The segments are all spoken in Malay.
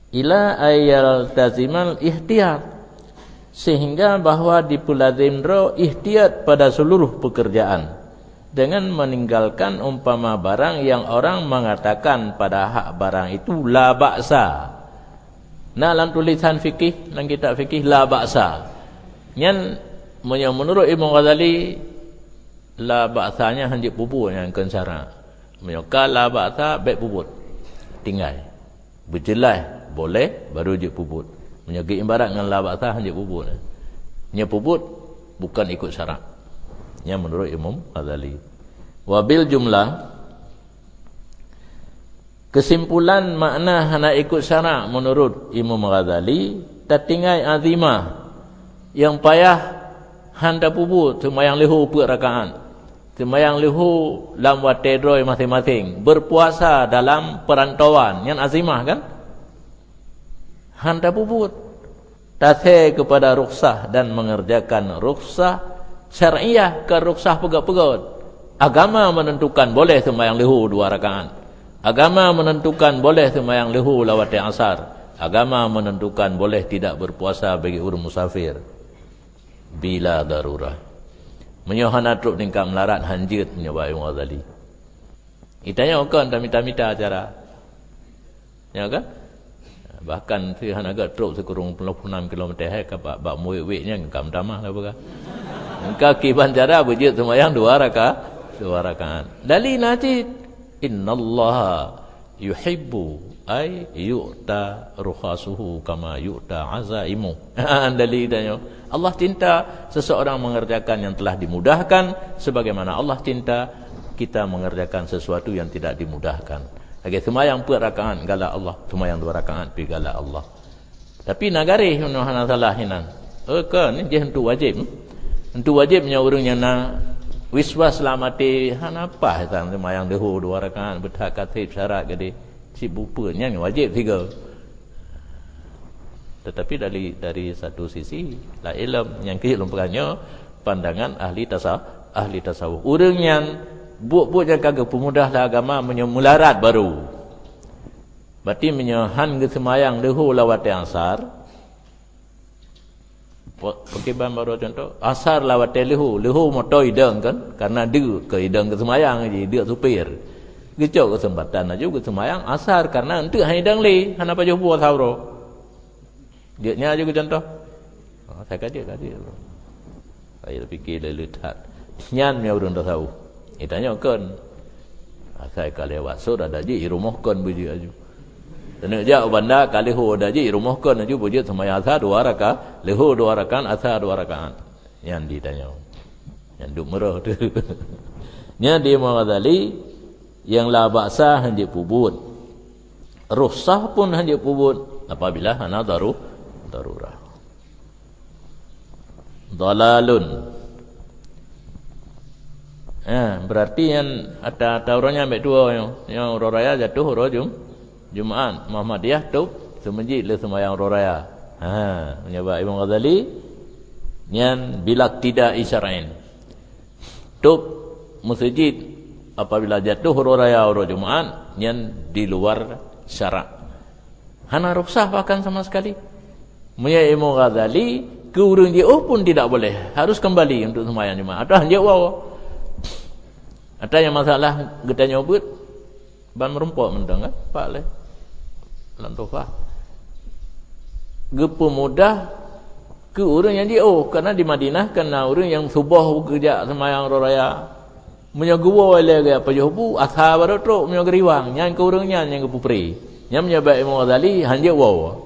ila ayal tazimal ihtiyat, sehingga bahwa dipulazimro ihtiyat pada seluruh pekerjaan, dengan meninggalkan umpama barang yang orang mengatakan pada hak barang itu la ba'sa. Nah, dalam tulisan fikih, dalam kitab fikih la ba'sa. Yang menurut Imam Ghazali la ba'sanya hanya puput yang kensara. Menyokal la ba'sa baik puput. Tinggal. Berjelas boleh baru je puput. Menyokal ibarat dengan la ba'sa hanya puput. Hanya puput bukan ikut syarat. Yang menurut Imam Ghazali. Wabil jumlah, kesimpulan makna hana ikut syarak menurut Imam Ghazali, tertinggal azimah yang payah handa puput semayang lihu per rakaat, semayang lihu dalam watedroi masing-masing, berpuasa dalam perantauan yang azimah kan, handa puput tasih kepada rukhsah dan mengerjakan rukhsah syariah ke rukhsah pegat-pegat. Agama menentukan boleh sembahyang lihu 2 rakaat. Agama menentukan boleh sembahyang lihu lawat asar. Agama menentukan boleh tidak berpuasa bagi orang musafir bila darurah. Menyohana truk tingkap melarat hanjit menyobai Ghazali. Itanya kan mita-mita acara. Ya kan? Bahkan si hanaga truk sekurang 26 km ke bak muik-wiknya ngam tamah lah bukan. Engkau kiban cara berjit sembahyang 2 rakaat. Dalil nanti innallaha yuhibbu ay yu'ta rukhasuhu kama yu'ta azaimu. Dalilnya Allah cinta seseorang mengerjakan yang telah dimudahkan sebagaimana Allah cinta kita mengerjakan sesuatu yang tidak dimudahkan. Lagi sembahyang 4 rakaat gala Allah, sembahyang 2 rakaat pi gala Allah. Tapi nagari hana salah hinan. Kan dia hentu wajib. Hentu wajibnya orang yang nak wiswas selamati hana apa tang sembahyang dehu 2 rakaat berhak katib syarat gede si bupanya wajib 3. Tetapi dari satu sisi la ilm yang ke lumpangnya pandangan ahli tasawuf. Orang yang buat-buatnya kagak pemudah lah agama menyemularat baru. Berarti menyohan ke sembahyang dehu lawat asar. Pakiban baru contoh asar lawat lihu motor hidang kan karena dia ke hidang ke semayang je dia supir gecok kesempatan aja ke semayang asar karena untuk hidang li hana pa jumpa sauro dia nya aja contoh saya kaji saya fikir lelet nyan nya urang tahu itanya kan saya kalewat so ada je rumahkan beji aju. Dan dia banda kali hu ada je rumahkan aju bujut sembahyang asar 2 rakaat, lihu 2 rakaat, asar 2 rakaat. Yang ditanya. Yang duk merah tu. Nya dia Ghazali yang la ba'sa hanya pubut. Rukhsah pun hanya pubut apabila hana darurah. Dalalun. Berarti yang ada orangnya ambil 2 yang orang raya jatuh orang Jumaat Muhammadiyah tu semajid le sembahyang raya. Menyebab Imam Ghazali nyan bila tidak isyarain. Tu masjid apabila jatuh raya orang Jumaat nyan di luar syarat. Hana rukhsah bahkan sama sekali. Menyebab Imam Ghazali ke urang dia pun tidak boleh. Harus kembali untuk sembahyang Jumaat. Ada dia wow. Ada yang masalah getanya ubut ban merumpok mendang kan pak le lantofah gepu mudah ke orang yang dia karena di Madinah kena orang yang subuh kerja sembahyang raya menyaguwa le ga apa jobu asha baru truk menyagriwang nyan ke orangnya yang ke pupri nyam nyaba Imam Ghazali hanja wow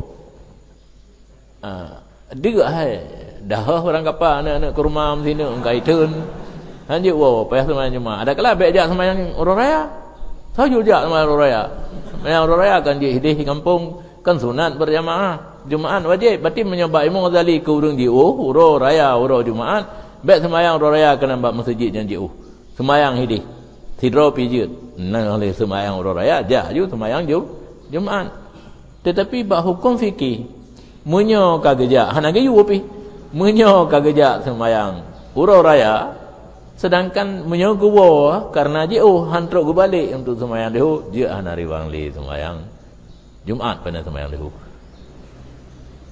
dia dah orang kapa anak-anak ke rumah sini engkai turun hanja wow payah sembahyang Jumaat ada kala baik dia sembahyang raya saya juga sembahyang raya. Sembahyang raya kan dia hidup di kampung kan sunat berjamaah. Jumaat wajib. Berarti menyebab Imam Ghazali ke urang dia raya, Jumaat. Baik sembahyang raya kena buat masjid yang dia sembahyang hidup. Tidro pijut. Nah oleh sembahyang raya jah juga sembahyang Jumaat. Tetapi bab hukum fikih munyo kagejak hana gayu pi. Munyo kagejak sembahyang raya. Sedangkan menyogowo karena dia hantruk ke balik untuk sembahyang lihu dia hana riwang li sembahyang Jumaat pada sembahyang lihu.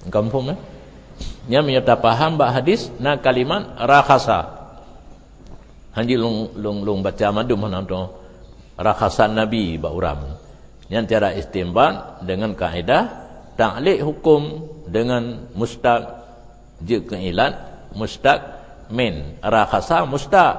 Kampung nya menyata paham bak hadis na kalimat rakhasa. Hanji lung baca madu mana tu rakhasan Nabi bak uram. Yang cara istinbat dengan kaedah ta'liq hukum dengan mustaq je keilat mustaq min rakhasa mustaq.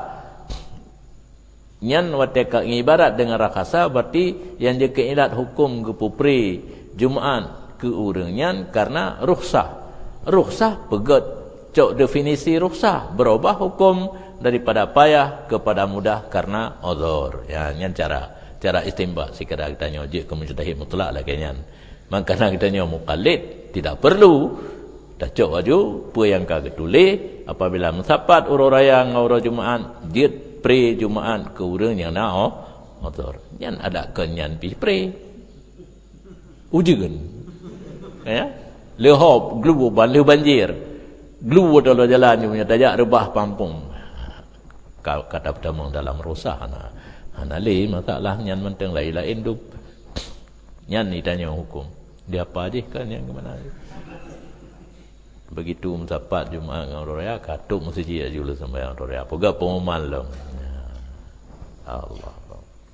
Nyan wateka ibarat dengan rakhasa berarti yang je keilat hukum ke pupri Jumaat ke urang nyan karena rukhsah. Rukhsah pegat cok definisi rukhsah berubah hukum daripada payah kepada mudah karena uzur. Ya nyan cara istinbat sekadar kita nyojek ke mujtahid mutlak lah kenyan. Makanya kita nyo muqallid tidak perlu dah cok aju apa yang ka ketule apabila mensapat urang raya ngau Jumaat jid pre Jumaat ke urang yang na uzur. Nyan ada kenyan pi pre. Ujian. Ya. Lehop glu banjir. Glu dalam jalan punya tajak rebah pampung. Kata pertama dalam rusah ana le masalah nyan menteng lain-lain dup. Nyan ni tanya hukum. Dia apa je kan yang ke mana? Begitu mensapat Jumaat dengan orang raya katuk masjid ajul sembahyang orang raya. Pega pengumuman long. Allah.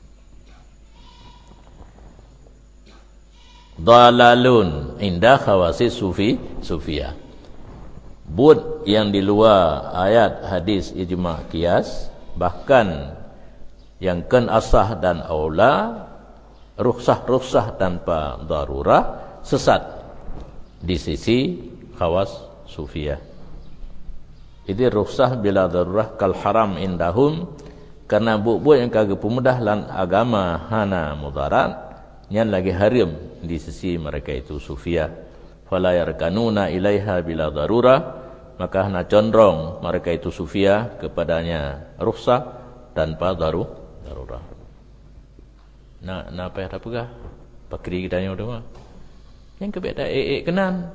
Dalalun indah khawasis sufiyah. Buat yang di luar ayat hadis ijma' qiyas bahkan yang kan asah dan aula rukhsah tanpa darurah sesat di sisi khawas sufiyah. Ini rukhsah bila darurah kal haram indahum karena buat yang kagak pemudah lan agama hana mudarat yang lagi haram di sisi mereka itu sufiyah. Fala yarkanuna ilaiha bila darurah maka hana condong mereka itu sufiyah kepadanya rukhsah tanpa darurah. Nak apa yang apakah pakri kita nyo dah yang kebeda kenan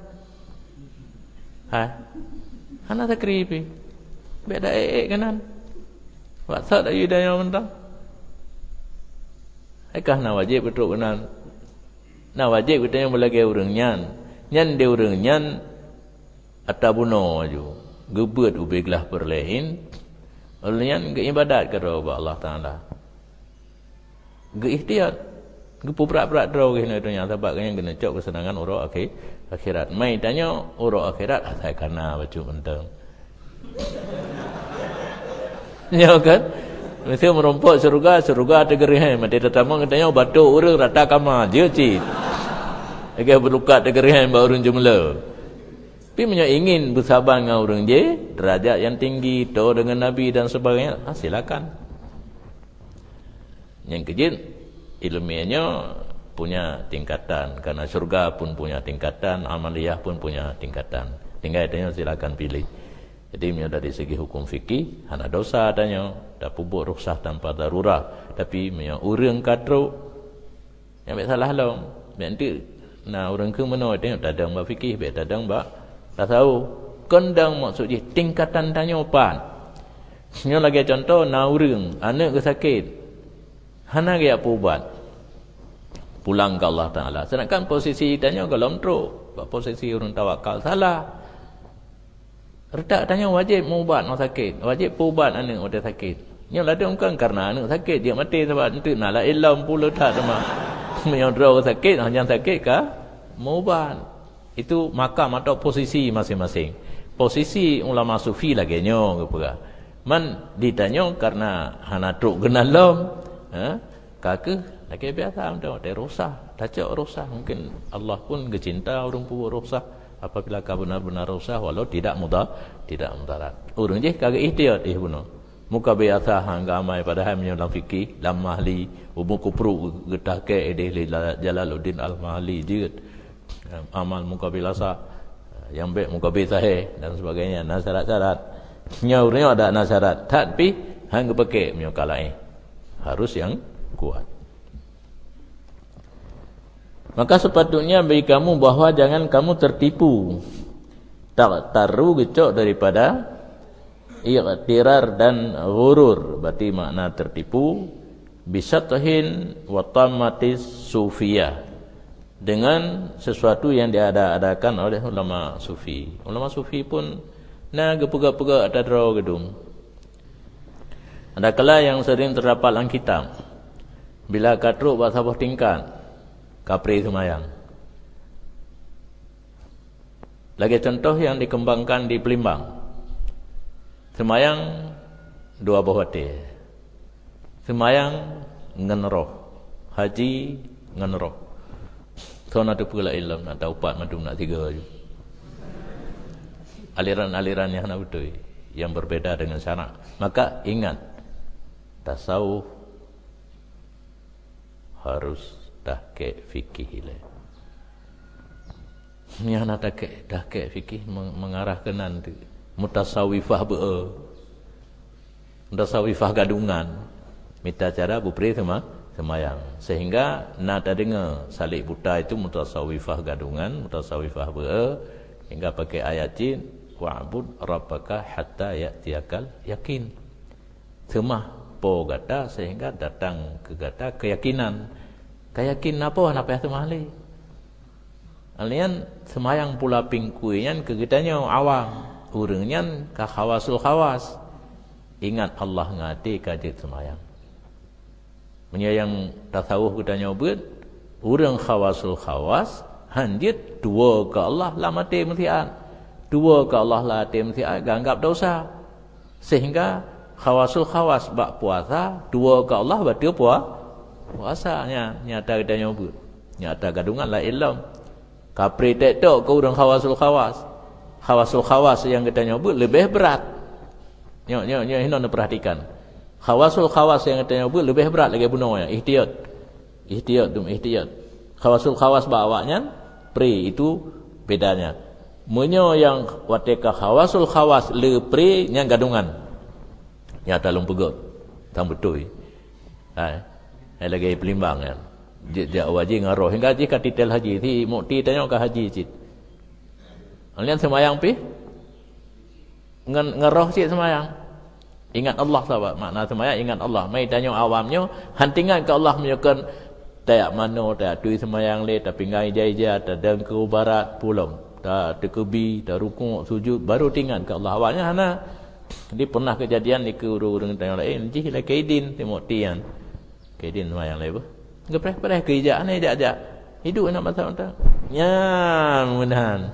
hana takri pi beda kenan waksa dah yuda yang mentang aikah na wajib betul kenan na wajib kita yang belagi urang nyan de urang nyan atabuno aju gebet ubeglah perlain ulun ge ibadat kepada Allah Taala ge ikhtiar ge puprak-prak draw ge dunia sebab yang kena cok kesenangan urang akhirat mai tanya urang akhirat saya kana baju menteng ya kan mesti merompok surga tegerihan mati tetamang katanya batu urang rata kama je cit agak berlukat tegerihan ba urang jumlah tapi punya ingin bersabar dengan orang je derajat yang tinggi tahu dengan Nabi dan sebagainya silakan. Yang kejin ilmiahnya punya tingkatan karena surga pun punya tingkatan amaliyah pun punya tingkatan tinggal tanya silakan pilih. Jadi punya dari segi hukum fikih hana dosa tanya dah pubuk rukhsah tanpa darurah tapi punya orang katro yang tak salah lah nanti nah orang ke mana tengok dadang ba fikih be dadang ba tak tahu kendang maksudnya tingkatan tanya opan. Ini lagi contoh na urang anak ke sakit. Hana ge apa ubat? Pulang ke Allah Taala. Sedangkan posisi tanya kalau teruk, posisi orang tawakal salah. Redak tanya wajib ubat nak sakit. Wajib ubat anak ada sakit. Ini lah dia bukan karena anak sakit dia mati sebab itu nala ilam pula tak sama. Menyodra sakit hanya sakit kah? Ubat. Itu makam atau posisi masing-masing. Posisi ulama sufi lagi nyo kepada. Man ditanya karena hana truk genalom, kake lagi biasa dah rusah, tajak rusah mungkin Allah pun gecinta orang punya rusah apabila ka benar-benar rusah walau tidak mudarat. Urang je kagak ikhtiar bunuh. Muka biasa hangga amai padahal menyolang fikih lam mahli ubu kupru getah ke edeh Jalaluddin Al-Mahli jeut. Amal mukabilasa yang baik mukabil sahih dan sebagainya syarat-syarat nyaurnya ada syarat tapi hang pakai menyokalain harus yang kuat. Maka sepatutnya bagi kamu bahawa jangan kamu tertipu tak taru gecok daripada iqtirar dan ghurur berarti makna tertipu bisathin wa tamatis sufiyah dengan sesuatu yang diada-adakan oleh ulama sufi. Ulama sufi pun na gepega-pega ada draw gedung. Ada kala yang sering terdapat dalam kitab. Bila katruk buat sabah tingkat, kapri semayang. Lagi contoh yang dikembangkan di Pelimbang. Semayang 2 buah hati. Semayang ngan roh. Haji ngan roh. Tuan ada pula ilmu, nak tahu 4 madum nak 3 je. Aliran-aliran yang nak betul, yang berbeza dengan syarak. Maka ingat, tasawuf harus tahqiq fikih ile. Yang nak tahqiq fikih mengarah ke nanti mutasawwifah mutasawwifah gadungan. Minta cara bupri semayang. Sehingga nak dengar salik buta itu mutasawwifah gadungan, mutasawwifah hingga pakai ayat jin wa'bud rabbaka hatta ya'tiyakal yakin. Semah po gata sehingga datang ke gata keyakinan. Keyakin apa yang temali? Alian semayang pula pingkuian ke gitanya awam. Urangnya ka khawasul khawas. Ingat Allah ngati kajit semayang. Menyayang tasawuf gitanya ubud, urang khawasul khawas hanjit 2 ke Allah lah mati mestian. 2 ke Allah lah mati mestian ganggap dosa. Sehingga khawasul khawas bak puasa, 2 ke Allah berarti puasanya nyata gitanya ubud. Nyata gadungan la ilm. Kapri tek-tok ke urang khawasul khawas. Khawasul khawas yang kita nyebut lebih berat. Nyok hendak perhatikan. Khawasul khawas yang kita nyebut lebih berat lagi bunuhnya. Ihtiyat. Khawasul khawas bawanya pri itu bedanya. Menyo yang wateka khawasul khawas le pri yang gadungan. Yang dalam pegot. Tang betul. Lagi Pelimbang kan. Dia wajib ngaroh hingga jika titel haji ti mukti tanya ke haji cit. Kalian semayang pi ngaroh cit semayang. Ingat Allah sahabat. Makna semayang ingat Allah. Mai tanya awamnya hantingan ke Allah menyokan tayak mano tayak tui semayang le tapi ngai jaija ta dan ke barat pulang. Ta tekebi ta rukuk sujud baru tinggal ke Allah. Awalnya hana dia pernah kejadian ni ke urang tanya lain ji la kaidin timutian. Kaidin semayang le apa? Gepreh-preh kerjaan ni ajak-ajak. Hidup nak masa-masa. Ya, mudah-mudahan.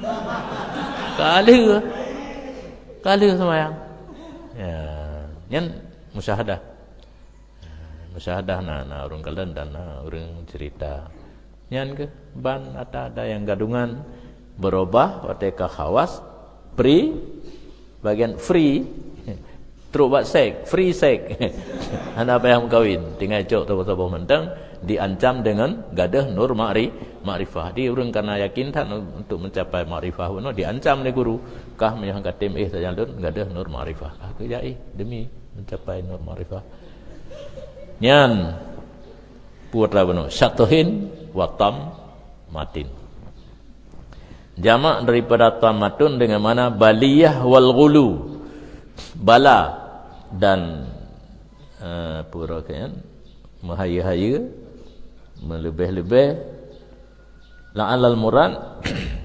Kala semayang. Ya, yang musyahadah. Musyahadah na orang kalian dan na orang cerita. Yang ke ban ada yang gadungan berubah wateka khawas bagian free teruk buat sek, free sek. Anda apa yang kawin, tinggal cok tahu-tahu mentang diancam dengan gadah nur ma'rifah. Dia orang karena yakin tak untuk mencapai ma'rifah pun diancam oleh guru. Kah menyangka tim sajalun gadah nur ma'rifah. Kah kerja demi mencapai nur ma'rifah. Nyan putra benar syatuhin watam matin. Jamak daripada tamatun dengan mana baliyah wal ghulu. Bala dan pura kan mahaya-haya melebih-lebih la'alal murad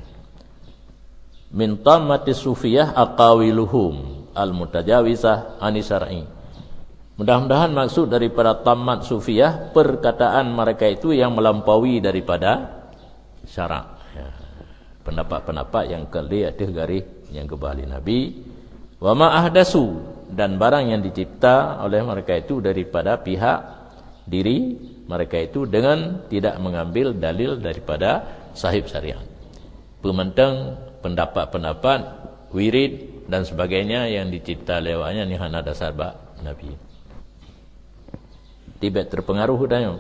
min tamati sufiyah aqawiluhum al-mutajawizah ani syar'i. Mudah-mudahan maksud daripada tamat sufiyah perkataan mereka itu yang melampaui daripada syarak. Ya. Pendapat-pendapat yang kelih ada garis yang kebali Nabi. Wa ma ahdasu dan barang yang dicipta oleh mereka itu daripada pihak diri mereka itu dengan tidak mengambil dalil daripada sahib syariat. Pementang pendapat-pendapat wirid dan sebagainya yang dicipta lewatnya ni hana dasar bak Nabi. Tibet terpengaruh dayong.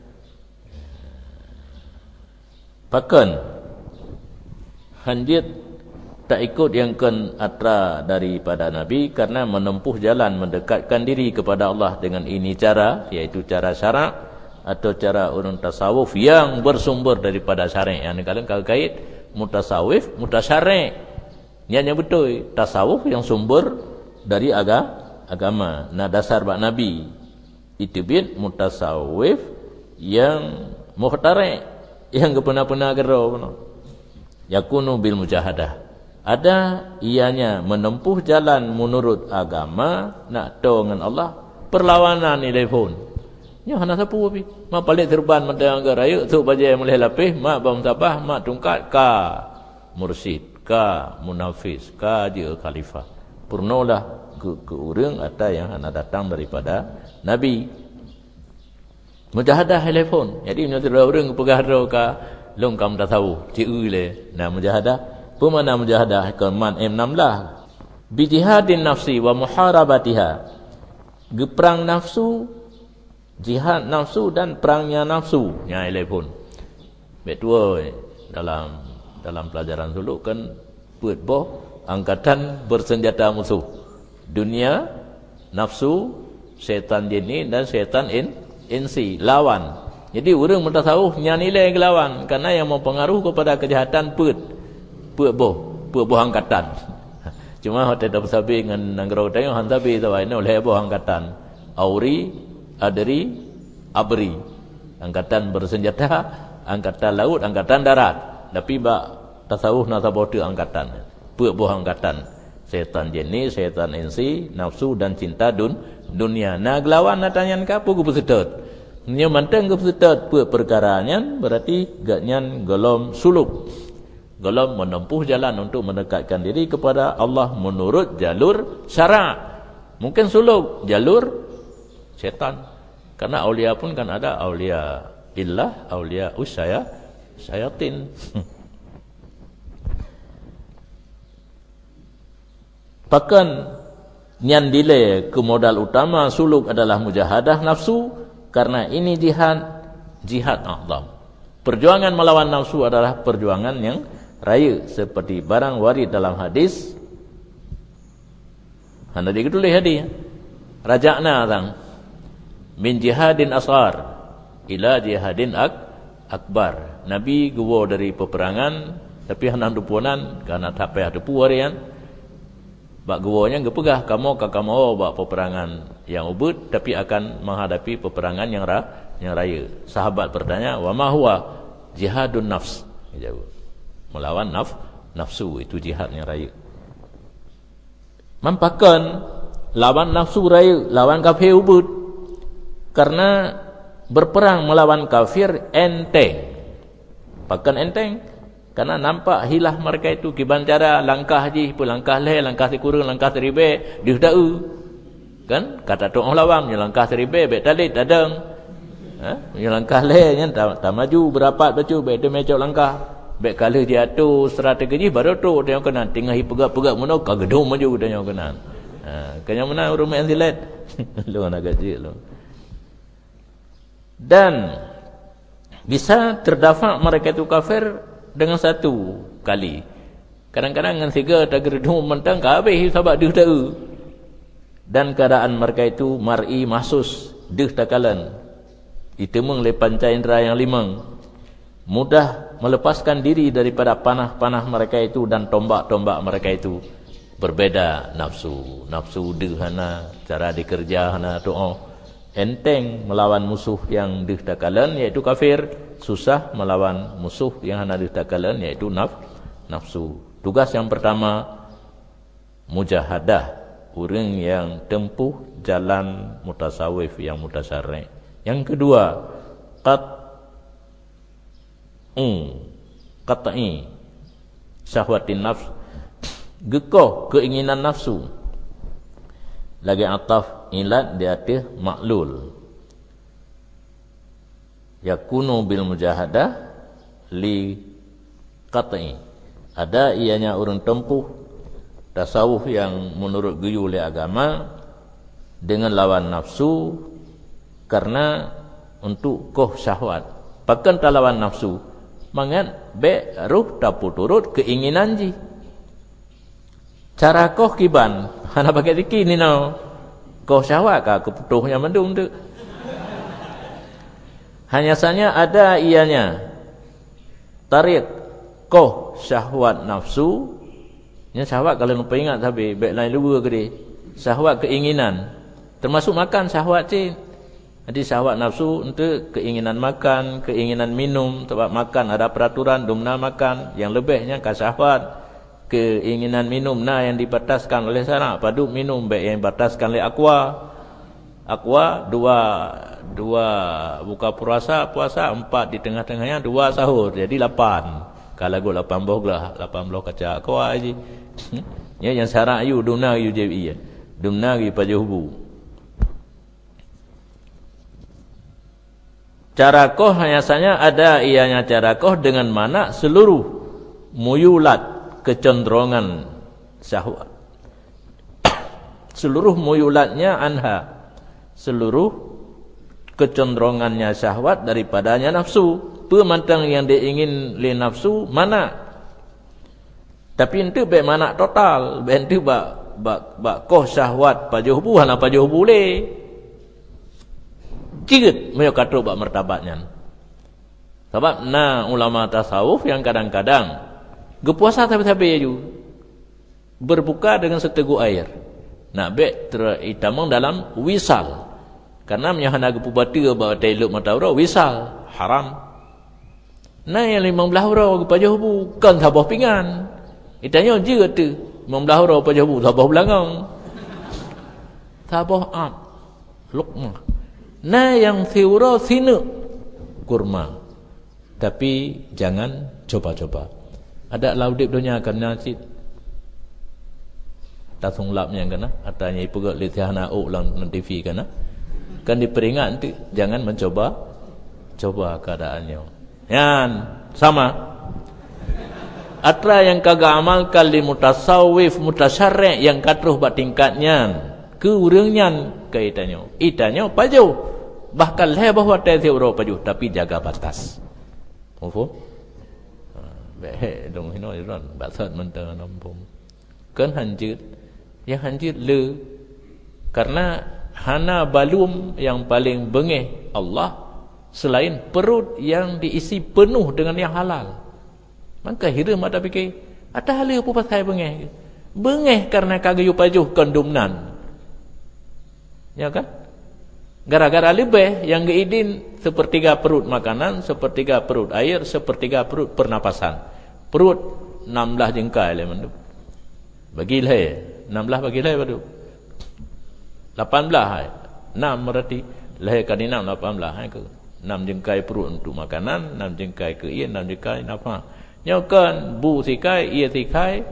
Pakan hanjit tak ikut yang ken atra daripada Nabi karena menempuh jalan mendekatkan diri kepada Allah dengan ini cara, iaitu cara syarak atau cara urun tasawuf yang bersumber daripada syarak. Yang kalian kalau kait mutasawif, mutasyari'. Yang betul tasawuf yang sumber dari agama. Nah dasar bak Nabi itu bin mutasawif yang muhtari', yang kepena-pena gero pun. Yakunu bil mujahadah. Ada ianya menempuh jalan menurut agama nak do dengan Allah, perlawanan ni telefon. Nya hana sapu api. Mak balik terban mendang ke raya tu bajai mulai lapis, mak bam sabah, mak tungkat ka mursyid, ka munafis, ka dia khalifah. Purnolah ke urang ada yang hana datang daripada Nabi. Mujahadah telefon. Jadi nya tu urang pegah ro ka long kam tak tahu. Ciu le. Nah mujahadah. Pemana mujahadah keman M16 bi jihadin nafsi wa muharabatiha. Geperang nafsu, jihad nafsu dan perangnya nafsu. Nya telefon. Betua dalam pelajaran dulu kan buat boh angkatan bersenjata musuh. Dunia, nafsu, setan jin dan setan insi lawan. Jadi orang bertasawuf nya nilai lawan karena yang mempengaruh kepada kejahatan buat boh angkatan. Cuma hotel dah bersabi dengan nangrau tayang hantabi tawai ni oleh boh angkatan. Auri, Adri, Abri. Angkatan bersenjata, angkatan laut, angkatan darat. Tapi bak tasawuf nasabote angkatan. Boh angkatan. Setan jenis, setan insi, nafsu dan cinta dunia. Nah gelawan natanyan ka pugu bersedot. Nya manteng ke bersedot perkaranya berarti gaknyan golom suluk. Golom menempuh jalan untuk mendekatkan diri kepada Allah menurut jalur syarak. Mungkin suluk jalur setan. Karena aulia pun kan ada aulia illah, aulia syayatin. Bahkan nyan dile ke modal utama suluk adalah mujahadah nafsu karena ini jihad a'zam. Perjuangan melawan nafsu adalah perjuangan yang raya seperti barang warid dalam hadis. Handa dikitulah hadis. Raja'na tang min jihadin asghar ila jihadin akbar. Nabi guwo dari peperangan tapi hendak dupunan karena tak payah dupu harian. Bak guwonya gepegah kamu bak peperangan yang ubud tapi akan menghadapi peperangan yang raya. Sahabat bertanya, "Wa ma huwa jihadun nafs?" Jawab, melawan nafsu itu jihad yang raya. Mampakan lawan nafsu raya, lawan kafir ubud. Karena berperang melawan kafir enteng. Bahkan enteng karena nampak hilah mereka itu kiban cara langkah je, langkah leh, langkah sekurang, langkah seribe, dihdau. Kan kata tu orang lawang nya langkah seribe bet talit dadang. Nya langkah leh nya tak maju berapat bacu bet de mecok langkah. Bet kala dia atur strategi baru tu dia kena tinggal pegak-pegak mana kagedum maju dia kena. Kanya mana urang main silat. Lu nak gaji lu. Dan bisa terdafa mereka itu kafir dengan satu kali. Kadang-kadang dengan tiga tagerdu mentang kabeh sabak deuh teu. Dan keadaan mereka itu mar'i mahsus deuh takalan. Itemeng le panca indera yang limang. Mudah melepaskan diri daripada panah-panah mereka itu dan tombak-tombak mereka itu. Berbeda nafsu. Nafsu deuh hana, cara dikerja hana doa. Enteng melawan musuh yang deuh takalan iaitu kafir. Susah melawan musuh yang hana deuh takalan iaitu nafsu. Tugas yang pertama mujahadah, orang yang tempuh jalan mutasawif yang mutasyarri'. Yang kedua qat'i syahwatin nafs, gekoh keinginan nafsu. Lagi ataf ilat di atas maklul. Yakunu bil mujahadah li qat'i. Ada ianya orang tempuh tasawuf yang menurut guyu oleh agama dengan lawan nafsu karena untuk koh syahwat. Bahkan tak lawan nafsu mangat be ruh tapu turut keinginan ji. Cara koh kiban hana pakai zikir ni no. Koh syahwat ka keputuhnya mendung tu. Hanya saja ada ianya tarik koh syahwat nafsu. Nya syahwat kalau lupa ingat tapi baik lain lupa ke dia. Syahwat keinginan termasuk makan syahwat cik. Jadi syahwat nafsu untuk keinginan makan, keinginan minum. Sebab makan ada peraturan, dumna makan. Yang lebihnya syahwat. Keinginan minum yang dibataskan oleh syarak. Padu minum baik yang dibataskan oleh aqua. Aqua dua buka puasa, 4 di tengah-tengahnya, 2 sahur. Jadi 8. Kalau go 18 lah, 18 kaca aqua aja. Ya yang syarak you dumna you jadi. Dumna you pajuhu. Carakoh biasanya ada ianya carakoh dengan mana seluruh muyulat kecenderungan syahwat. Seluruh muyulatnya anha. Seluruh kecenderungannya syahwat daripadanya nafsu. Pemantang yang dia ingin li nafsu mana. Tapi itu baik mana total. Baik itu bak koh syahwat pajuhbu hana pajuhbu le. Ciget mereka kata bak martabatnya. Sebab ulama tasawuf yang kadang-kadang gepuasa tapi-tapi ju berbuka dengan seteguk air. Nak baik teritamang dalam wisal. Karena menyahana gepu batu bawa tailuk mata ura wisal haram. Yang 15 ura gepajuhbu kan tabah pingan. Itanya je kata 15 ura pajuhbu tabah belangang. Tabah lukmah. Yang thiura sinu kurma. Tapi jangan coba-coba. Ada laudip dunia akan nasi. Tasung lapnya kena. Atanya ipugat litihana ulang TV kena. Kan diperingat nanti jangan mencoba keadaannya. Yan sama. Atra yang kagak amalkan li mutasawif mutasyarri' yang katruh bat tingkatnya ke urangnya kaitannya. Itanya paju. Bahkan leh bahwa tezi uro paju tapi jaga batas. Mufhum? Baik dong hino iran batas mentang nampung. Kan hanjir. Yang hanjir le karena hana balum yang paling bengih Allah selain perut yang diisi penuh dengan yang halal. Maka hiram ada fikir, ada hal apa pasal bengih? Bengih karena kagayu pajuh kondumnan. Ya kan? Gara-gara lebih yang geidin sepertiga perut makanan, sepertiga perut air, sepertiga perut pernapasan. Perut 16 jengkai le mandu. Bagi le 16 bagi le padu. 18 6 berarti lahir kali 6 18 ke 6 jengkai perut untuk makanan, 6 jengkai ke air, 6 jengkai nafas. Nyokan bu sikai, ia sikai.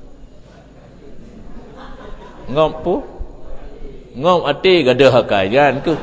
Ngompu ngom ati gada hakai kan ke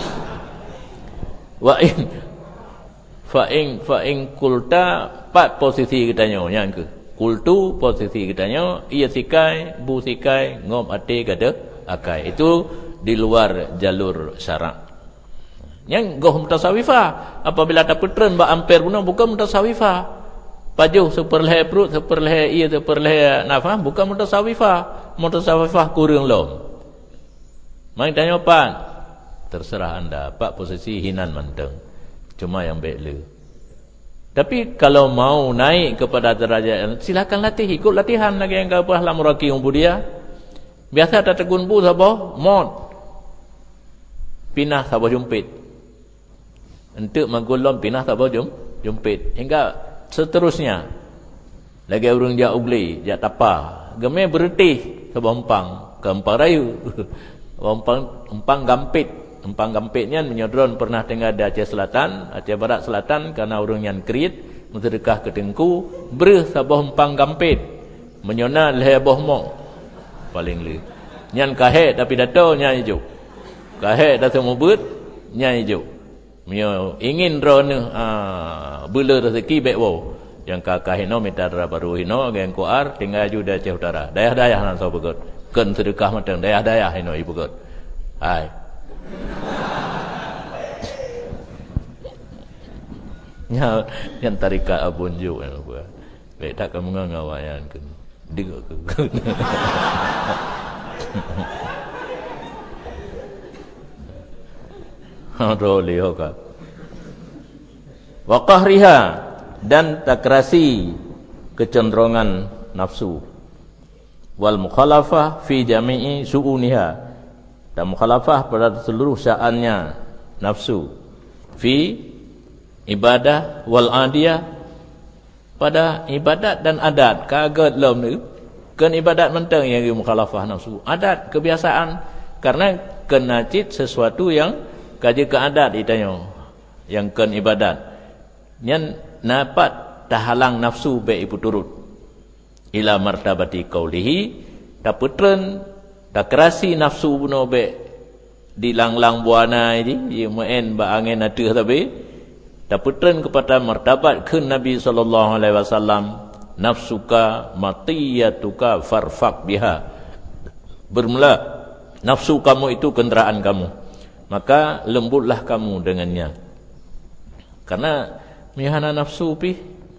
fa in kulta 4 posisi kitanya yang ke kultu posisi kitanya ia sikai bu sikai ngom ati gada hakai itu di luar jalur syarak yang goh mutasawifah apabila ada petren ba ampere guna bukan mutasawifah pajuh seperleh perut seperleh ia seperleh nafas bukan mutasawifah kurang lom. Main tanya apa? Terserah anda. Pak posisi hinan manteng. Cuma yang baik le. Tapi kalau mau naik kepada derajat, silakan latih. Ikut latihan lagi yang kau pahlah muraki umbudia. Biasa ada tegun bu sabah mod. Pinah sabah jumpit. Untuk magulom pinah sabah jumpit. Hingga seterusnya. Lagi urang jak ugli, jak tapah. Gemeh bertih sabah empang. Ke empang rayu. Empang gampitnya menyodron pernah tinggal di Aceh Selatan, Aceh Barat Selatan karena orang yang kerit mensedekah ke Tengku bereh sabah empang gampit menyona leher boh mok paling le nyan kahe tapi dato nya hijau kahe dato mubut nya hijau menyo ingin drone bela rezeki baik wo yang kahe no minta baru hino geng kuar tinggal ju di Aceh Utara dayah-dayah nan so begot kan sedekah matang dayah-dayah ino ibu god. Hai. Yang tarikat abun ju apa. Baik tak kamu ngawayan kan. Diga ke. Roli hoka. Wa qahriha dan takrasi kecenderungan nafsu. Wal mukhalafah fi jami'i su'uniha dan mukhalafah pada seluruh sya'annya nafsu fi ibadah wal adiyah, pada ibadat dan adat kaget lom ni kan ibadat mentang yang mukhalafah nafsu, adat kebiasaan, karena kena cit sesuatu yang kaji ke adat itanya yang kan ibadat nyan dapat tahalang nafsu be ipu turut ila martabati qaulihi taputren takrasi nafsu buno be di lang-lang buana ini yemen ba angin atuh tapi taputren kepada martabat ke Nabi sallallahu alaihi wasallam, nafsuka matiyatuka farfaq biha, bermula nafsu kamu itu kenderaan kamu, maka lembutlah kamu dengannya. Karena mihana nafsu pi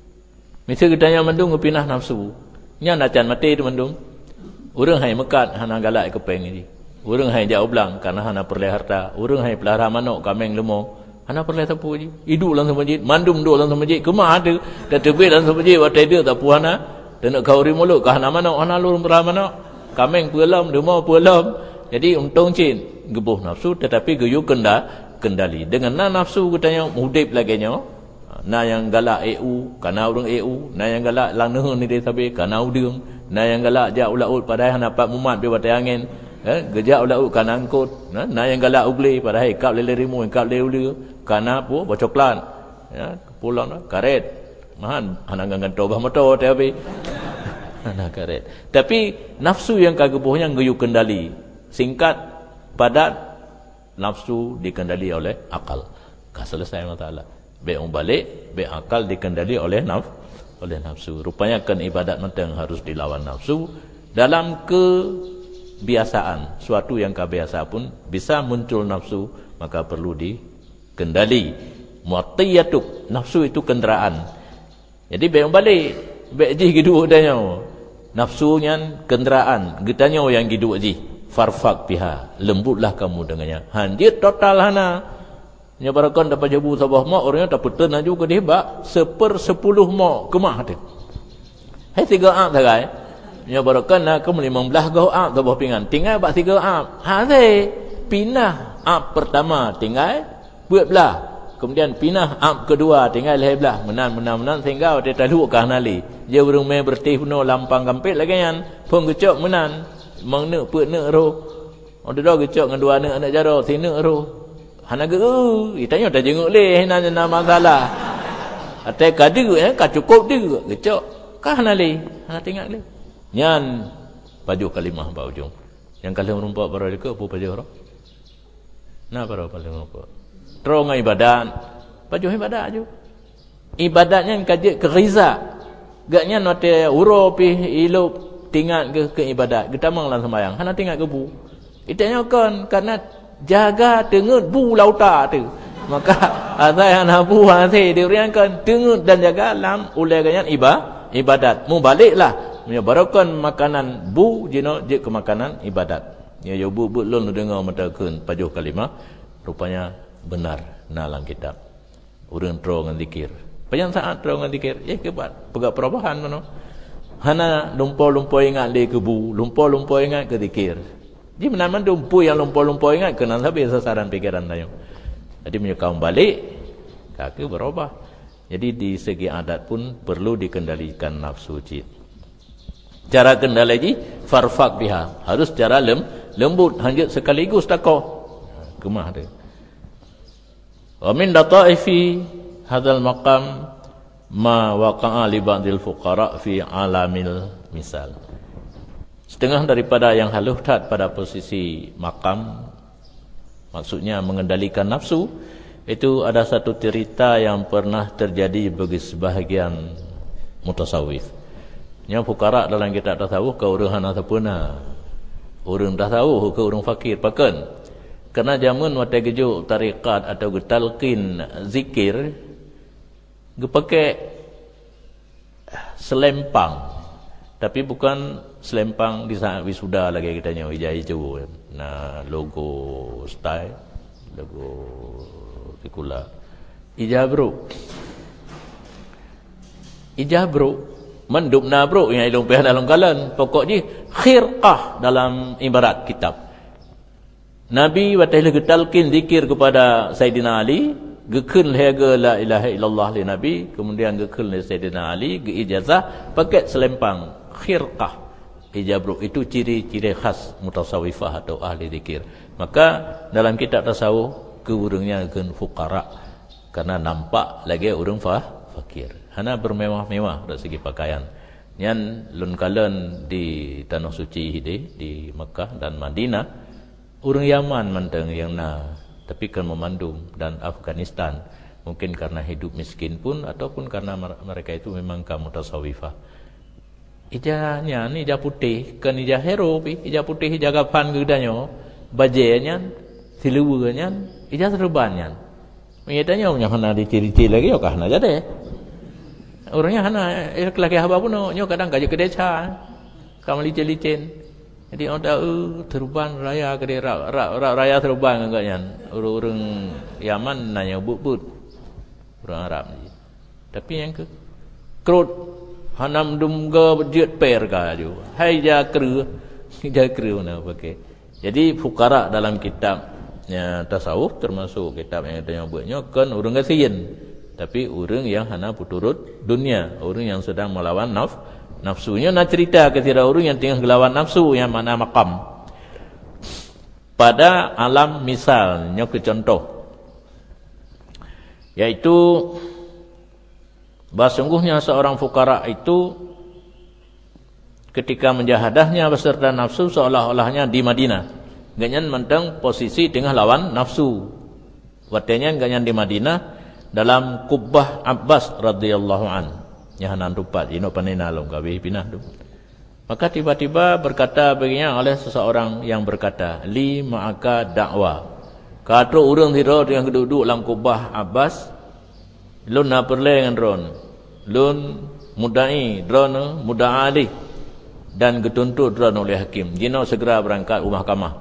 mesti gedanya mendung pinah nafsu nya nacan mati tu mendung urang hai mekat hana galak kepeng ini, urang hai jauh belang karena hana perle harta, urang hai pelihara manok kameng lemong hana perle tapu ji hidup langsung masjid mandum duk langsung masjid kemah ada dah terbit langsung masjid watai dia tak puana dan nak kauri mulut ka hana manok hana lurung perah manok kameng pulam demo pulam. Jadi untung cin gebuh nafsu tetapi geyu kendali dengan nafsu katanya mudip laginya. Na yang galak EU kana urang EU, na yang galak lang neuh ni dia sabe kana udung, na yang galak jak ulaut padahal hana pak mumat be batai angin, gejak ulaut kana angkut, na yang galak ugli padahal kap lele rimu kap lele ulu kana pu bocoklan, ya pulang karet mahan hana gangan tobah motor tapi hana karet. Tapi nafsu yang kagebuhnya geyu kendali, singkat padat, nafsu dikendali oleh akal. Ka selesai masalah. Be balik, be akal dikendali oleh nafsu. Rupanya kan ibadat mentang harus dilawan nafsu. Dalam kebiasaan, suatu yang kebiasa pun bisa muncul nafsu, maka perlu dikendali. Mu'tiyatuk, nafsu itu kenderaan. Jadi be balik, be ji gidu danya. Nafsunya kenderaan, getanya yang gidu ji. Farfaq biha, lembutlah kamu dengannya. Hanjit total hana. Nya barakan dapat jabu sabah mak orangnya tak peten aju ke dihbak 1/10 mak kemah tu. Hai 3 ap sagai. Nya barakan nak ke 15 gau ap sabah pingan. Tinggal bak 3 ap. Ha se pinah ap pertama tinggal buat belah. Kemudian pinah ap kedua tinggal leh belah. Menan sehingga dia talu kah nali. Dia burung mai bertih penuh lampang kampit lagi yan. Pung gecok menan. Mang nek put nek ro. Ada dah gecok dengan 2 nek anak jaro sini ro. Hana ge itanya dah jenguk leh hana masalah. Atai kadu ka cukup dia gecok kah hana leh hana tinggal leh. Nyan baju kalimah ba ujung. Yang kalim rumpak para deka apa baju ro? Na para paling rumpak. Terong ibadat. Baju ibadat aju. Ibadatnya kaji ke riza. Gaknya note uro pi ilup tinggal ke ibadat. Getamang lan sembayang hana tinggal ke bu. Itanya kan karena jaga tengut bu lauta tu, maka azai hana bu hati diriankan tengut dan jaga lam ulai ganyan ibadat mu baliklah menyebarakan makanan bu jino je ke makanan ibadat ya yo bu lon dengar matakeun pajuh kalimah rupanya benar nalang kitab urang tro ngan zikir panjang saat tro ngan zikir kebat pegak perubahan mano hana lumpo ingat le ke bu lumpo ingat ke zikir. Jadi menaman dumpu yang lumpur ingat kena sampai sasaran pikiran tayo. Jadi menyukam balik kaki berubah. Jadi di segi adat pun perlu dikendalikan nafsu cit. Cara kendali ji farfaq biha, harus cara lembut hanjut sekaligus takoh. Kemah dia. Wa min dataifi hadzal maqam ma waqa'a li ba'dil fuqara fi alamil misal. Setengah daripada yang halutat pada posisi makam, maksudnya mengendalikan nafsu, itu ada satu cerita yang pernah terjadi bagi sebahagian mutasawif. Yang fukara dalam kitab tasawuf ke orang hana sapuna, orang tasawuf ke orang fakir pakan. Kerana zaman waktu gejuk tarikat atau talqin zikir, gepakai selempang. Tapi bukan selempang di saat wisuda lagi kitanya hijau-hijau. Nah, logo style, logo tikula. Ijabro. Menduk na bro yang ilmu dalam kalan. Pokoknya khirqah dalam ibarat kitab. Nabi watailah getalkin zikir kepada Sayyidina Ali, gekun lega la ilaha illallah li Nabi, kemudian gekun li Sayyidina Ali, ge ijazah pakai selempang khirqah. Ijabruk itu ciri-ciri khas mutasawwifah atau ahli zikir. Maka dalam kitab tasawuf ke urangnya gen fuqara karena nampak lagi urang fakir. Hana bermewah-mewah dari segi pakaian. Yang lun kalen di tanah suci di Mekah dan Madinah, orang Yaman manteng yang tapi kan memandum dan Afghanistan mungkin karena hidup miskin pun ataupun karena mereka itu memang kaum mutasawwifah. Ijahnya ni ijah putih, kan ijah hero ijah putih ijah gapan gedanya, bajenya, siluwanya, ijah serbannya. Menyatanya punya hana diciri-ciri lagi kah na jadi. Orangnya hana laki haba pun nyo kadang gaje kedeca. Kamu licin-licin. Jadi orang tahu terban raya ke raya terban enggaknya. Orang Yaman nanya but orang Arab ni. Tapi yang ke krut hanam dum ga berjet per ka ju. Hai ja kru na pakai. Jadi fuqara dalam kitabnya tasawuf termasuk kitab yang dia buatnya kan orang gasian. Tapi orang yang hana puturut dunia, orang yang sedang melawan nafsunya. Nak cerita kepada orang yang tengah melawan nafsu yang mana makam. Pada alam misalnya ke contoh, yaitu bahasungguhnya seorang fukara itu ketika menjahadahnya beserta nafsu seolah-olahnya di Madinah. Ganyan mentang posisi tengah lawan nafsu. Watenya ganyan di Madinah dalam kubbah Abbas radhiyallahu an. Yang hanan rupat ino panena long gawe pinah tu. Maka tiba-tiba berkata baginya oleh seseorang yang berkata, "Li ma'aka da'wa." Kata orang tiro yang duduk dalam kubbah Abbas, lun na perle dengan ron. Lun mudai drone muda'ali dan getuntut drone oleh hakim. Jino segera berangkat ke mahkamah.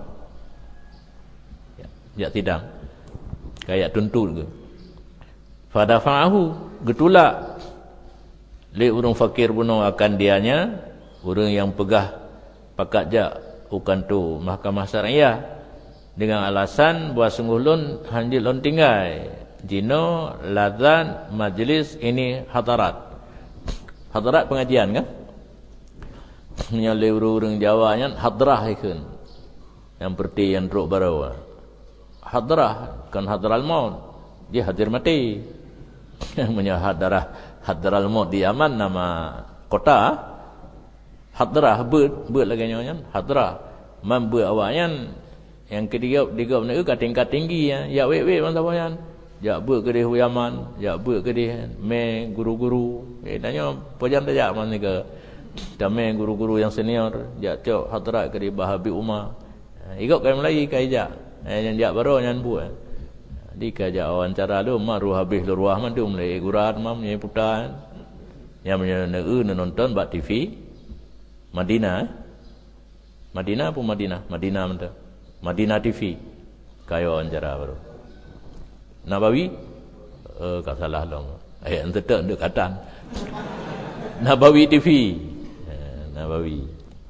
Ya tidang. Kayak tuntut ke. Fadafa'ahu getulak li urang fakir bunuh akan dianya urang yang pegah pakat jak ukan tu mahkamah syariah dengan alasan bahawa sungguh lun hanjil lun tinggai jino ladzan majlis ini hadarat pengajian kan menyali urang Jawanya hadrah ikun yang seperti yang truk barawa hadrah kan hadral maut dia hadir mati punya hadral maut di Yaman nama kota hadrah beut lagi nyonya hadrah membuat awaknya yang ketiga ni ke tingkat tinggi ya we mantawayan ya beut ke di Yaman ya beut ke di me guru-guru tanya pojam tajak man ke dame guru-guru yang senior ya cok hadrah ke di Bahabi Umar ikut kai Melayu kai jak yang jak baru yang buat di kaja wawancara lu maru habis luruah man tu mulai gurat mam ni putan yang nonton bak TV Madinah pun Madinah mentah Madinah TV kayo wawancara baru Nabawi tak salah long ente tak dekatan Nabawi TV Nabawi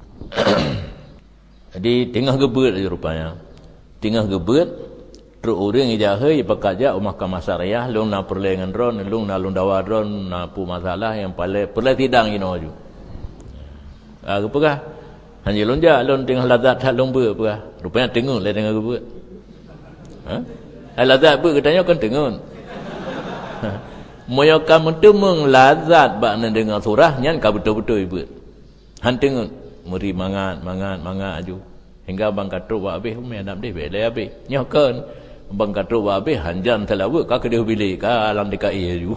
jadi tengah gebet rupanya tengah gebet terus orang ijahai pakajak mahkamah syariah long na perlengan ron long na lung dawa ron na pu masalah yang paling perle tidang ino ju kepegah hanya long ja long tengah lazat hak long ber pegah rupanya tengun le tengah gebet lazat ber katanya kan tengun moyo kamu temung lazat bak na dengar surah nyan ka betul-betul ibu han tengun muri mangat aju hingga bang katu wa habis umi adap deh bele habis nyokan bang katu wa habis hanjan telawe ka kedeh bilih ka alam DKI aju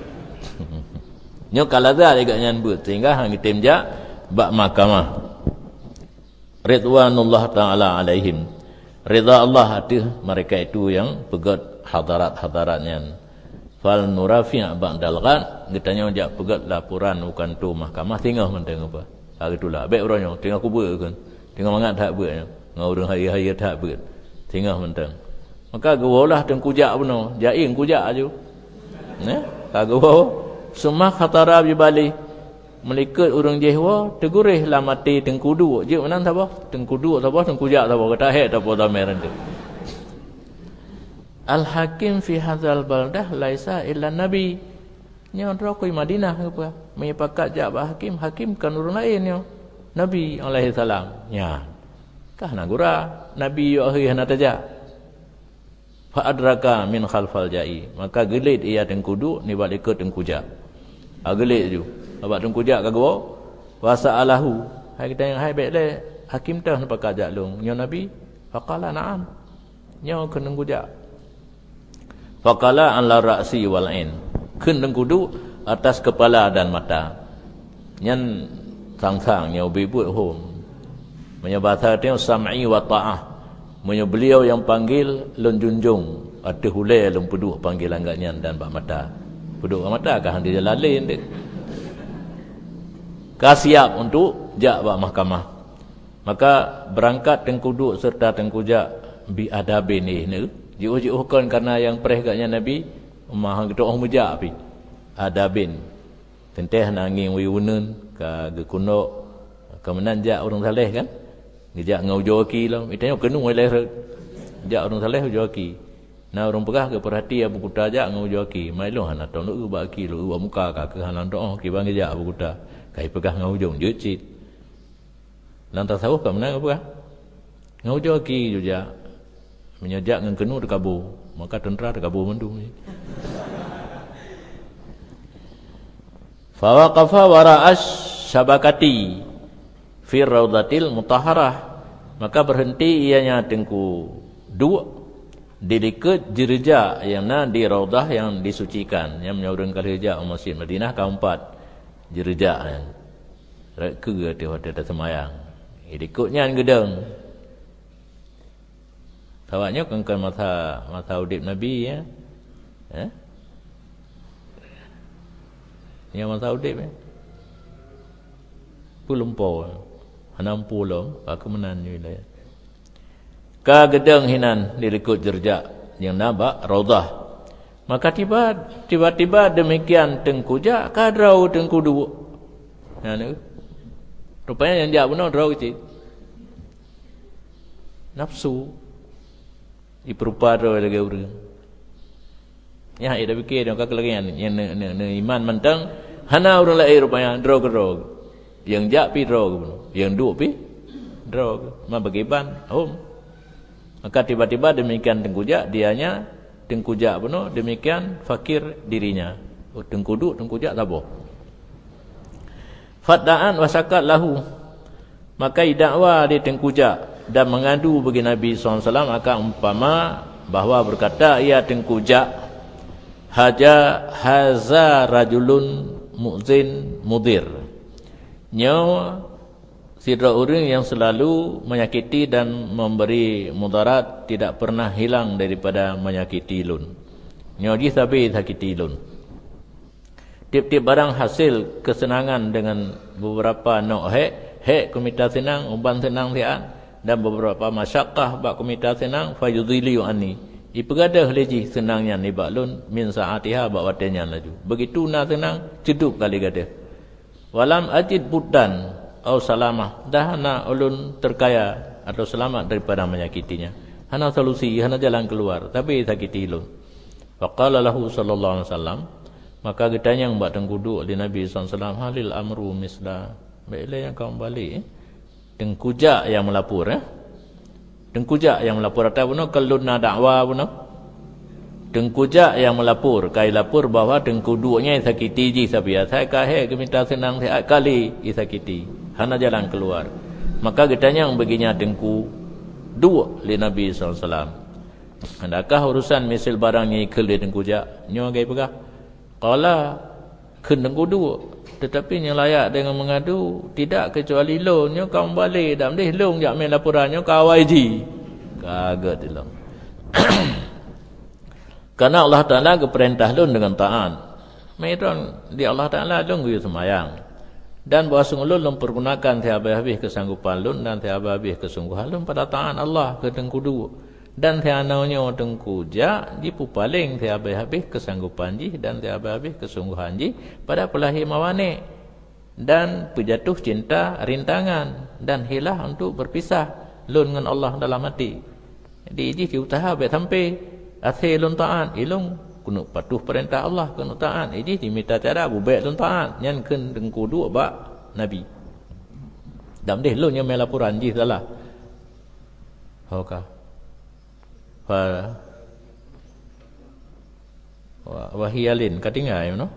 nyokala dah dekat nyan but sehingga hang temja bak mahkamah ridwanullah taala alaihim ridha Allah atas mereka itu yang pegat hadarat-hadaratnya fal nurafi' ba'dal ghad getanya jak pegat laporan bukan tu mahkamah tinggal menteng apa hari itulah baik orangnya tengah kubur kan tengah mangat tak beutnya ngau hari-hari tak beut tinggal menteng maka gawalah teng kujak beno jaing kujak aju ka gawa semua khatara bi bali Melikat urang jehwa tegurih lah mati tengkudu. Je menang tak apa? Tengkudu tak apa, tengkujak tak apa. Kata hek tak apa tameran tu. Al-Hakim fi hadzal baldah laisa illa nabi. Nya rokoi Madinah apa? Menyepakat jak hakim, hakim kan urang lain nya. Nabi alaihi salam. Nya. Kah nagura nabi yu akhir hana taja. Fa adraka min khalfal jai. Maka gelit ia tengkudu ni balik ke tengkujak. Gelit ju. Abak tengkujak ka go. Wa sa'alahu. Hai kita yang hai baik le hakim tah sepakat jak long. Nya nabi faqala na'am. Nya ke tengkujak. Faqala ala ra'si wal ain. Keun tengkudu atas kepala dan mata. Nyan sang-sang nya ubibut hom. Menyebata teng sam'i wa ta'ah. Beliau yang panggil lun junjung ada hulai lun peduk panggil anggatnya dan bak mata. Peduk bak mata kah dia lalin dia. Kah siap untuk jak bak mahkamah. Maka berangkat tengkudu serta tengkujak bi adabin ni. Jiu-jiu kan karena yang pereh katnya Nabi mah kita orang mujak pi. Adabin. Tenteh nanging wiunun ka gekunok ka menanjak orang saleh kan. Ngejak ngau joki lah. Itanya kenu oleh jak orang saleh joki. Nah orang pegah ke perhati abu kuta jak ngau joki. Mai lo hana tong lu baki lu muka ka ke hanan doh ki bang ngejak abu kuta. Kai pegah ngau jong jecit. Lantas tahu ka menang apa? Ngau joki juga. Menyajak ngan kenu dekabu. Maka tentera dekabu mendung. Fa waqafa wara'as sabakati fi raudatil mutahharah. Maka berhenti ianya tengku dua di dekat jereja yang di raudah yang disucikan yang menyaurang kali jereja Masjid Madinah keempat jereja kan ke dia ada semayang ikutnya gedeng tawaknya kan masa udip Nabi ya yang masa udip ya pulumpau 60 aku menan wilayah. Ka gedeng hinan dirikut jerjak yang nabak raudah. Maka tiba-tiba demikian tengkujak kadrau tengkudu. Nah ni. Rupanya yang jak benar draw kecil. Nafsu iperupa draw lagi urang. Ya ida fikir dia kak lagi yang iman mentang hana urang lain rupanya draw ke draw. Yang jak pi draw, yang duk pi draw. Ma bagiban maka tiba-tiba demikian tengkujak dianya tengkujak penuh demikian fakir dirinya. Tengkujak taboh. Fadda'an wasakat lahu. Maka idakwa dia tengkujak dan mengadu bagi Nabi SAW akan umpama bahawa berkata ia tengkujak haza rajulun mu'zin mudir. Nyawa sidra orang yang selalu menyakiti dan memberi mudarat tidak pernah hilang daripada menyakiti lun. Nyawa ji sabi sakiti lun. Tiap-tiap barang hasil kesenangan dengan beberapa nok hek komita senang umban senang tian dan beberapa masyakkah bak komita senang fayudhili anni. Ipegadah leji senangnya ni bak lun min saatiha bak watenya laju. Begitu nak senang cedup kali gadah. Walam ajid buddan au salamah dah hana ulun terkaya atau selamat daripada menyakitinya. Hana solusi, hana jalan keluar tapi sakiti ulun. Faqala lahu sallallahu alaihi wasallam, maka ditanya buat tengkudu di Nabi sallallahu alaihi wasallam, halil amru misla. Baiklah yang kau balik tengkujak yang melapor tengkujak yang melapor atau puno kaluna dakwa puno tengkujak yang melapor kai lapor bahawa tengkudunya sakiti ji sabia saya kahe minta senang saya kali isakiti hana jalan keluar. Maka ditanya baginya tengku dua li Nabi sallallahu alaihi wasallam, adakah urusan misal barangnya ikal di tengkujak nyo gai pegah qala keun tengku dua tetapi yang layak dengan mengadu tidak kecuali long nyo kau balik dak mendih long jak main laporannya kawai ji kaget dilong. Karena Allah Ta'ala keperintah lun dengan ta'an. Mereka di Allah Ta'ala lun gaya semayang. Dan bahawa sungguh lun mempergunakan habis kesanggupan lun dan habis kesungguhan lun pada ta'an Allah ke tengkudu. Dan anaunya tengkujak jipu paling habis kesanggupan ji dan habis kesungguhan ji pada pelahir mawane. dan berjatuh cinta rintangan dan hilah untuk berpisah lun dengan Allah dalam hati. Jadi ini diusaha baik sampai akhir lun taat ilung kena patuh perintah Allah kena taat. Ini diminta cara baik lun taat nyan ken dengku dua bak nabi. Dam deh lun yang melaporan ji salah. Hoka. Wahiyalin katingai no.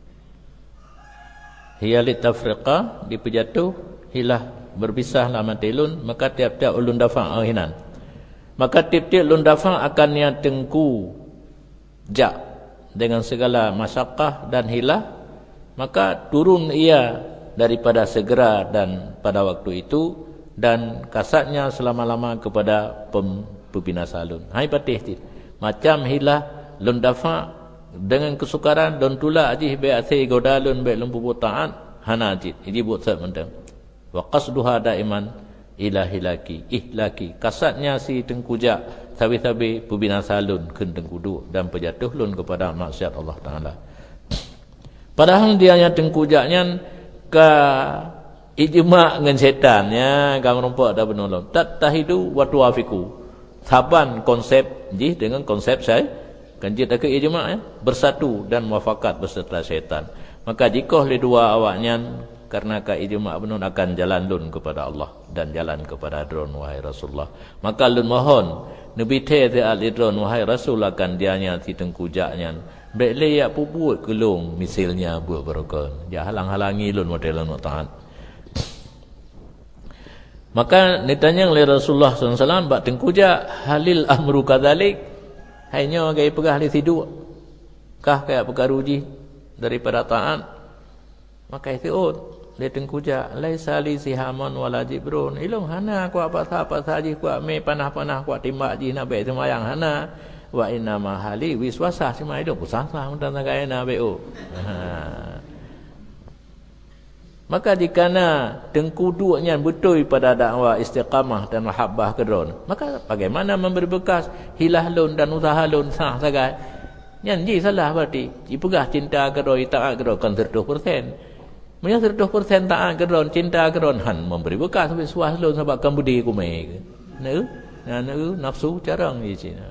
Hiyalit tafriqah dipejatuh hilah berpisah lama tilun maka tiap-tiap ulun dafa' ahinan. Maka tiap-tiap ulun dafa' akan yang tengku jak dengan segala masyarakat dan hilah, maka turun ia daripada segera dan pada waktu itu dan kasatnya selama-lama kepada pembinasa lun. Hai patih macam hilah lun dafa' dengan kesukaran dan tula ajih be athi godalun be lumpu taat hanajid ini buat saya mendeng wa qasduha daiman ilahilaki ihlaki kasatnya si tengkuja tabi-tabi pembinasa lun ken tengkudu dan pejatuh lun kepada maksiat Allah Taala. Padahal dianya tengkujaknya ka ijma' dengan setannya kang rompak dah benolong tattahidu wa tuafiku saban konsep jih dengan konsep saya kanjit ke ijma' bersatu dan muafakat beserta syaitan. Maka jika oleh dua awaknya karena ka ijma' benar akan jalan lun kepada Allah dan jalan kepada drone wahai Rasulullah. Maka lun mohon nabi te al drone wahai Rasul akan dianya si tengkujaknya baik layak buat kelung misalnya buat barakah. Jangan halang-halangi lun model lun taat. Maka ditanya oleh Rasulullah SAW bak tengkujak halil amru kadzalik. Hanya gaya pegah di tidur kah kayak pekaruji daripada taat maka itu dia tengkuja laisa li sihaman wala jibrun ilung hana ku apa saji ku me panah-panah ku timbak ji nak baik semayang hana wa inna ma hali wiswasah semai itu pusasa mentan gaya na beu. Maka dikana tengkuduknya betul pada dakwah istiqamah dan mahabbah kedron, maka bagaimana memberi bekas hilah lun dan usaha lun sah sagai nyanji salah berarti dipegah cinta kedron taat kedron kan 100%. Punya 100% taat kedron cinta kedron han memberi bekas sampai suah lun sebab kan budi ku mai nữ nafsu carang di sini.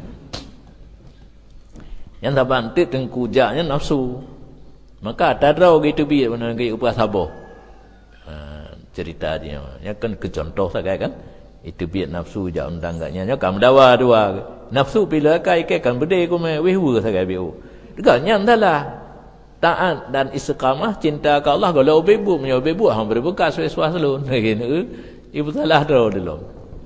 Yang taban tu tengkujaknya nafsu. Maka tadrau gitu biar mana gaya upah sabar. Cerita dia. Ya kan kecontoh sagai kan. Itu biar nafsu jak undang gaknya. Ya kam dawa dua. Nafsu bila kai ke kan berde ku me wehwa sagai biu. Dekatnya entahlah taat dan istiqamah cinta ke Allah kalau bebu menyo bebu hang berbekas suas lun gitu. Ibu salah draw dulu.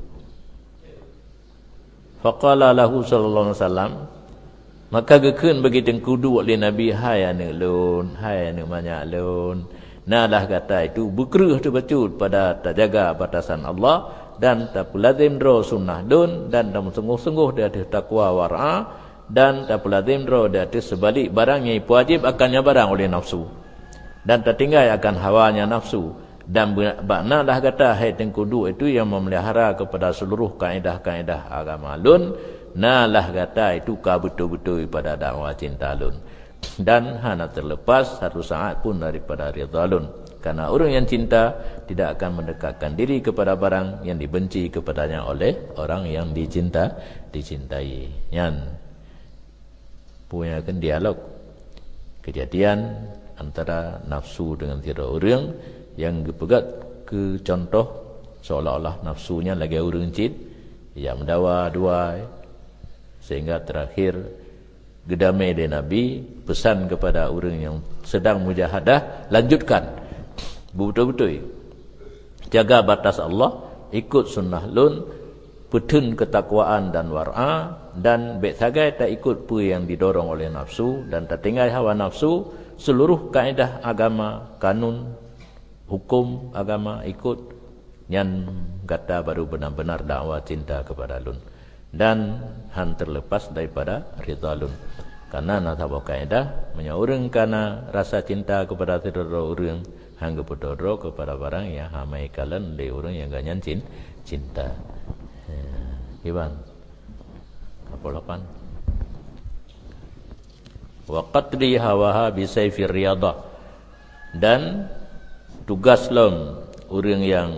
Faqala lahu sallallahu alaihi wasallam maka gekeun bagi tengkudu oleh Nabi hai ane lun hai ane banyak lun nalah kata itu berkeruh tu becut pada tak jaga batasan Allah dan tak lazim dro sunnah lun dan tak sungguh-sungguh dia ada takwa wara dan tak lazim dro dia ada sebalik barang yang wajib akannya barang oleh nafsu dan tak tinggal akan hawanya nafsu dan nalah kata hai tengkudu itu yang memelihara kepada seluruh kaedah-kaedah agama lun. Nalah kata itu ka betul-betul pada dakwah cinta lun dan hana terlepas satu saat pun daripada ridha lun karena orang yang cinta tidak akan mendekatkan diri kepada barang yang dibenci kepadanya oleh orang yang dicintai. Yan punya kan dialog kejadian antara nafsu dengan tira orang yang pegat ke contoh seolah-olah nafsunya lagi orang cin yang mendawa dua sehingga terakhir gedamai dari Nabi pesan kepada orang yang sedang mujahadah lanjutkan betul-betul jaga batas Allah ikut sunnah lun petun ketakwaan dan war'a dan baik sagai tak ikut apa yang didorong oleh nafsu dan tak tinggal hawa nafsu seluruh kaedah agama kanun hukum agama ikut yang kata baru benar-benar dakwah cinta kepada lun dan han terlepas daripada ridha lun karena nasabah kaedah menyaurang karena rasa cinta kepada seluruh orang hangga pedodro kepada barang yang hamai kalan le orang yang ganyan cinta. Iban kapolapan wa qatri hawaha bi sayfir riyadah dan tugas lom orang yang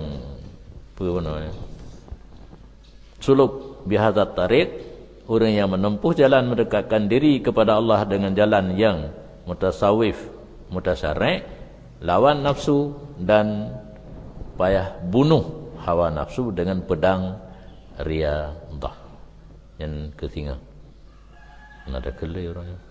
suluk bihadzat tariq, orang yang menempuh jalan mendekatkan diri kepada Allah dengan jalan yang mutasawif, mutasyarri', lawan nafsu dan payah bunuh hawa nafsu dengan pedang riyadah. Yang ketiga, ada kelih orangnya.